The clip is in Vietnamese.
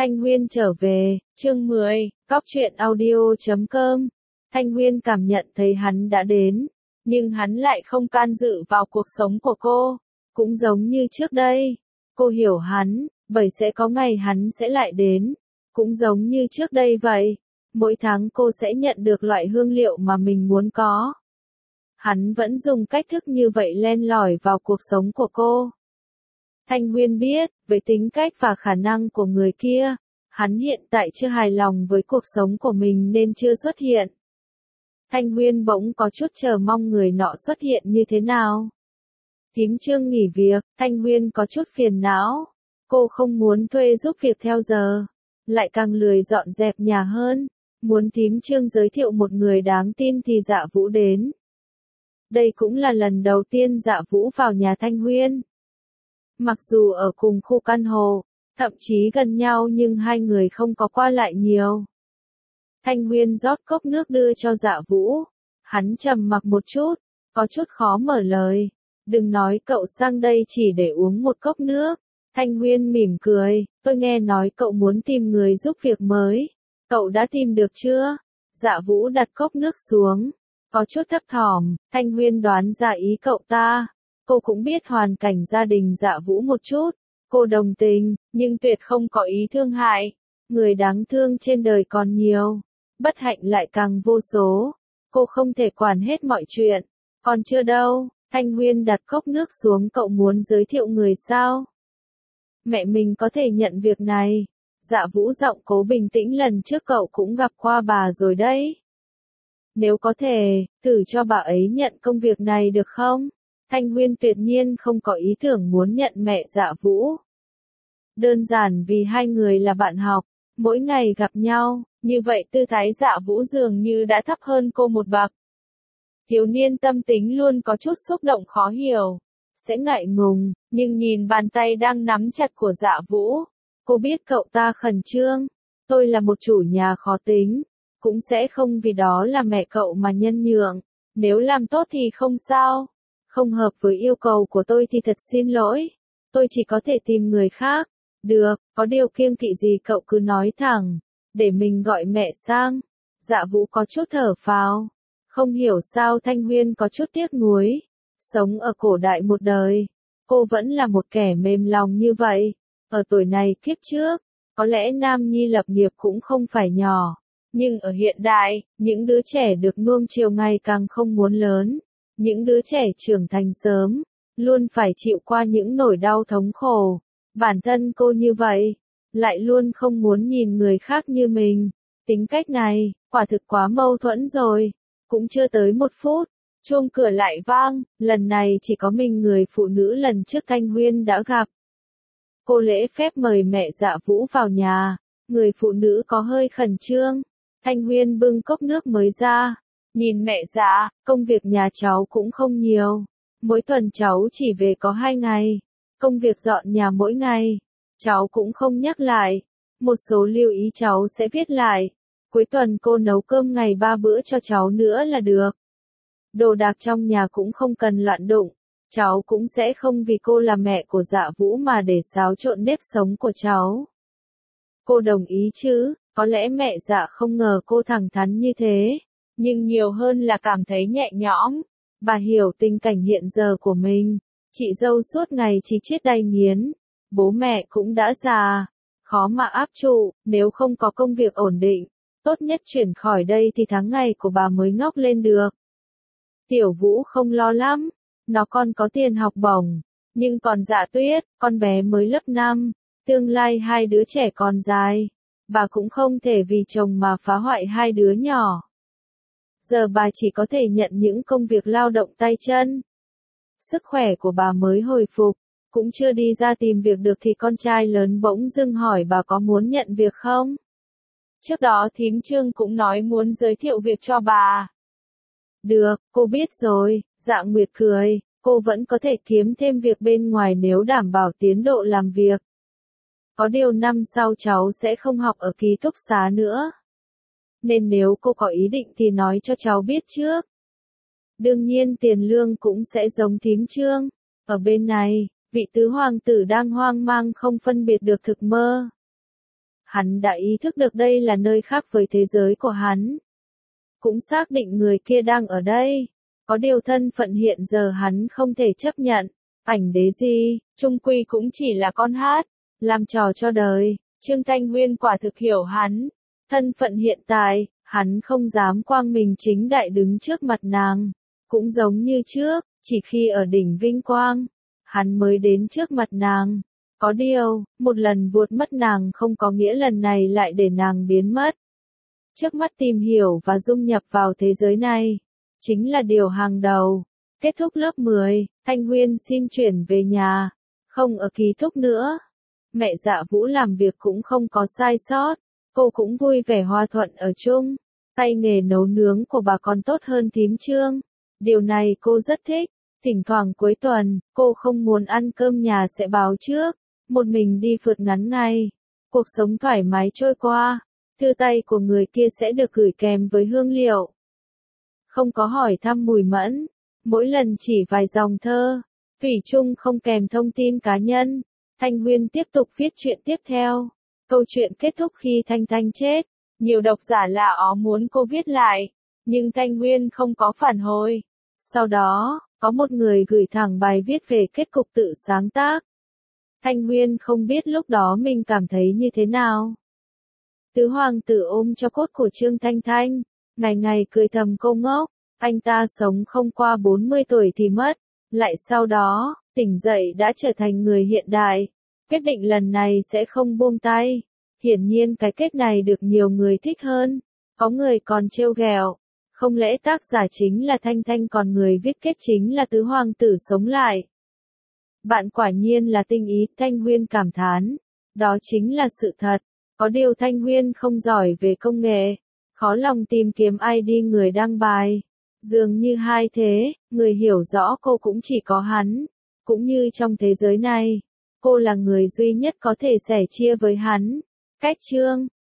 Thanh Huyên trở về, chương 10, Cóc truyện audio.com. Thanh Huyên cảm nhận thấy hắn đã đến, nhưng hắn lại không can dự vào cuộc sống của cô, cũng giống như trước đây. Cô hiểu hắn, bởi sẽ có ngày hắn sẽ lại đến, cũng giống như trước đây vậy. Mỗi tháng cô sẽ nhận được loại hương liệu mà mình muốn có. Hắn vẫn dùng cách thức như vậy len lỏi vào cuộc sống của cô. Thanh Huyên biết, với tính cách và khả năng của người kia, hắn hiện tại chưa hài lòng với cuộc sống của mình nên chưa xuất hiện. Thanh Huyên bỗng có chút chờ mong người nọ xuất hiện như thế nào. Thím Trương nghỉ việc, Thanh Huyên có chút phiền não. Cô không muốn thuê giúp việc theo giờ, lại càng lười dọn dẹp nhà hơn. Muốn thím Trương giới thiệu một người đáng tin thì Dạ Vũ đến. Đây cũng là lần đầu tiên Dạ Vũ vào nhà Thanh Huyên. Mặc dù ở cùng khu căn hộ, thậm chí gần nhau nhưng hai người không có qua lại nhiều. Thanh Huyên rót cốc nước đưa cho Dạ Vũ. Hắn trầm mặc một chút, có chút khó mở lời. Đừng nói cậu sang đây chỉ để uống một cốc nước. Thanh Huyên mỉm cười, tôi nghe nói cậu muốn tìm người giúp việc mới. Cậu đã tìm được chưa? Dạ Vũ đặt cốc nước xuống, có chút thấp thỏm. Thanh Huyên đoán ra ý cậu ta. Cô cũng biết hoàn cảnh gia đình Dạ Vũ một chút. Cô đồng tình, nhưng tuyệt không có ý thương hại. Người đáng thương trên đời còn nhiều, bất hạnh lại càng vô số. Cô không thể quản hết mọi chuyện. Còn chưa đâu. Thanh Huyên đặt cốc nước xuống. Cậu muốn giới thiệu người sao? Mẹ mình có thể nhận việc này. Dạ Vũ giọng cố bình tĩnh, lần trước cậu cũng gặp qua bà rồi đấy. Nếu có thể, thử cho bà ấy nhận công việc này được không? Thanh Huyên tuyệt nhiên không có ý tưởng muốn nhận mẹ Dạ Vũ. Đơn giản vì hai người là bạn học, mỗi ngày gặp nhau, như vậy tư thái Dạ Vũ dường như đã thấp hơn cô một bậc. Thiếu niên tâm tính luôn có chút xúc động khó hiểu, sẽ ngại ngùng, nhưng nhìn bàn tay đang nắm chặt của Dạ Vũ, cô biết cậu ta khẩn trương. Tôi là một chủ nhà khó tính, cũng sẽ không vì đó là mẹ cậu mà nhân nhượng. Nếu làm tốt thì không sao, không hợp với yêu cầu của tôi thì thật xin lỗi. Tôi chỉ có thể tìm người khác. Được, có điều kiêng kỵ gì cậu cứ nói thẳng, để mình gọi mẹ sang. Dạ Vũ có chút thở phào. Không hiểu sao Thanh Huyên có chút tiếc nuối. Sống ở cổ đại một đời, cô vẫn là một kẻ mềm lòng như vậy. Ở tuổi này kiếp trước, có lẽ nam nhi lập nghiệp cũng không phải nhỏ. Nhưng ở hiện đại, những đứa trẻ được nuông chiều ngày càng không muốn lớn. Những đứa trẻ trưởng thành sớm, luôn phải chịu qua những nỗi đau thống khổ. Bản thân cô như vậy, lại luôn không muốn nhìn người khác như mình. Tính cách này, quả thực quá mâu thuẫn rồi. Cũng chưa tới 1 phút, chuông cửa lại vang, lần này chỉ có mình người phụ nữ lần trước Thanh Huyên đã gặp. Cô lễ phép mời mẹ Dạ Vũ vào nhà, người phụ nữ có hơi khẩn trương. Thanh Huyên bưng cốc nước mới ra, nhìn mẹ Dạ, công việc nhà cháu cũng không nhiều. Mỗi tuần cháu chỉ về có 2 ngày, công việc dọn nhà mỗi ngày, cháu cũng không nhắc lại. Một số lưu ý cháu sẽ viết lại. Cuối tuần cô nấu cơm ngày 3 bữa cho cháu nữa là được. Đồ đạc trong nhà cũng không cần loạn đụng. Cháu cũng sẽ không vì cô là mẹ của Dạ Vũ mà để xáo trộn nếp sống của cháu. Cô đồng ý chứ? Có lẽ mẹ Dạ không ngờ cô thẳng thắn như thế, nhưng nhiều hơn là cảm thấy nhẹ nhõm. Bà hiểu tình cảnh hiện giờ của mình. Chị dâu suốt ngày chỉ chiết đay nghiến. Bố mẹ cũng đã già, khó mà áp trụ. Nếu không có công việc ổn định, tốt nhất chuyển khỏi đây thì tháng ngày của bà mới ngóc lên được. Tiểu Vũ không lo lắm, nó còn có tiền học bổng. Nhưng còn Dạ Tuyết, con bé mới lớp 5, tương lai hai đứa trẻ còn dài. Bà cũng không thể vì chồng mà phá hoại hai đứa nhỏ. Giờ bà chỉ có thể nhận những công việc lao động tay chân. Sức khỏe của bà mới hồi phục, cũng chưa đi ra tìm việc được thì con trai lớn bỗng dưng hỏi bà có muốn nhận việc không? Trước đó thím Trương cũng nói muốn giới thiệu việc cho bà. Được, cô biết rồi. Dạ Nguyệt cười, cô vẫn có thể kiếm thêm việc bên ngoài nếu đảm bảo tiến độ làm việc. Có điều năm sau cháu sẽ không học ở ký túc xá nữa. Nên nếu cô có ý định thì nói cho cháu biết trước. Đương nhiên tiền lương cũng sẽ giống thím Trương. Ở bên này, vị tứ hoàng tử đang hoang mang không phân biệt được thực mơ. Hắn đã ý thức được đây là nơi khác với thế giới của hắn. Cũng xác định người kia đang ở đây. Có điều thân phận hiện giờ hắn không thể chấp nhận. Ảnh đế gì, chung quy cũng chỉ là con hát. Làm trò cho đời. Trương Thanh Nguyên quả thực hiểu hắn. Thân phận hiện tại, hắn không dám quang minh chính đại đứng trước mặt nàng. Cũng giống như trước, chỉ khi ở đỉnh vinh quang, hắn mới đến trước mặt nàng. Có điều, một lần vuốt mất nàng không có nghĩa lần này lại để nàng biến mất. Trước mắt tìm hiểu và dung nhập vào thế giới này, chính là điều hàng đầu. Kết thúc lớp 10, Thanh Huyên xin chuyển về nhà, không ở ký túc nữa. Mẹ Dạ Vũ làm việc cũng không có sai sót, cô cũng vui vẻ hòa thuận ở chung. Tay nghề nấu nướng của bà còn tốt hơn thím Trương. Điều này cô rất thích. Thỉnh thoảng cuối tuần, cô không muốn ăn cơm nhà sẽ báo trước. Một mình đi phượt ngắn ngày. Cuộc sống thoải mái trôi qua. Thư tay của người kia sẽ được gửi kèm với hương liệu. Không có hỏi thăm mùi mẫn. Mỗi lần chỉ vài dòng thơ. Thủy chung không kèm thông tin cá nhân. Thanh Huyên tiếp tục viết chuyện tiếp theo. Câu chuyện kết thúc khi Thanh Thanh chết. Nhiều độc giả lạ ó muốn cô viết lại. Nhưng Thanh Huyên không có phản hồi. Sau đó, có một người gửi thẳng bài viết về kết cục tự sáng tác. Thanh Huyên không biết lúc đó mình cảm thấy như thế nào. Tứ hoàng tử ôm cho cốt của Trương Thanh Thanh, ngày ngày cười thầm cô ngốc, anh ta sống không qua 40 tuổi thì mất, lại sau đó, tỉnh dậy đã trở thành người hiện đại. Quyết định lần này sẽ không buông tay. Hiển nhiên cái kết này được nhiều người thích hơn. Có người còn trêu ghẹo. Không lẽ tác giả chính là Thanh Thanh còn người viết kết chính là tứ hoàng tử sống lại. Bạn quả nhiên là tinh ý, Thanh Huyên cảm thán. Đó chính là sự thật. Có điều Thanh Huyên không giỏi về công nghệ. Khó lòng tìm kiếm ID người đăng bài. Dường như hai thế, người hiểu rõ cô cũng chỉ có hắn. Cũng như trong thế giới này, cô là người duy nhất có thể sẻ chia với hắn. Cách chương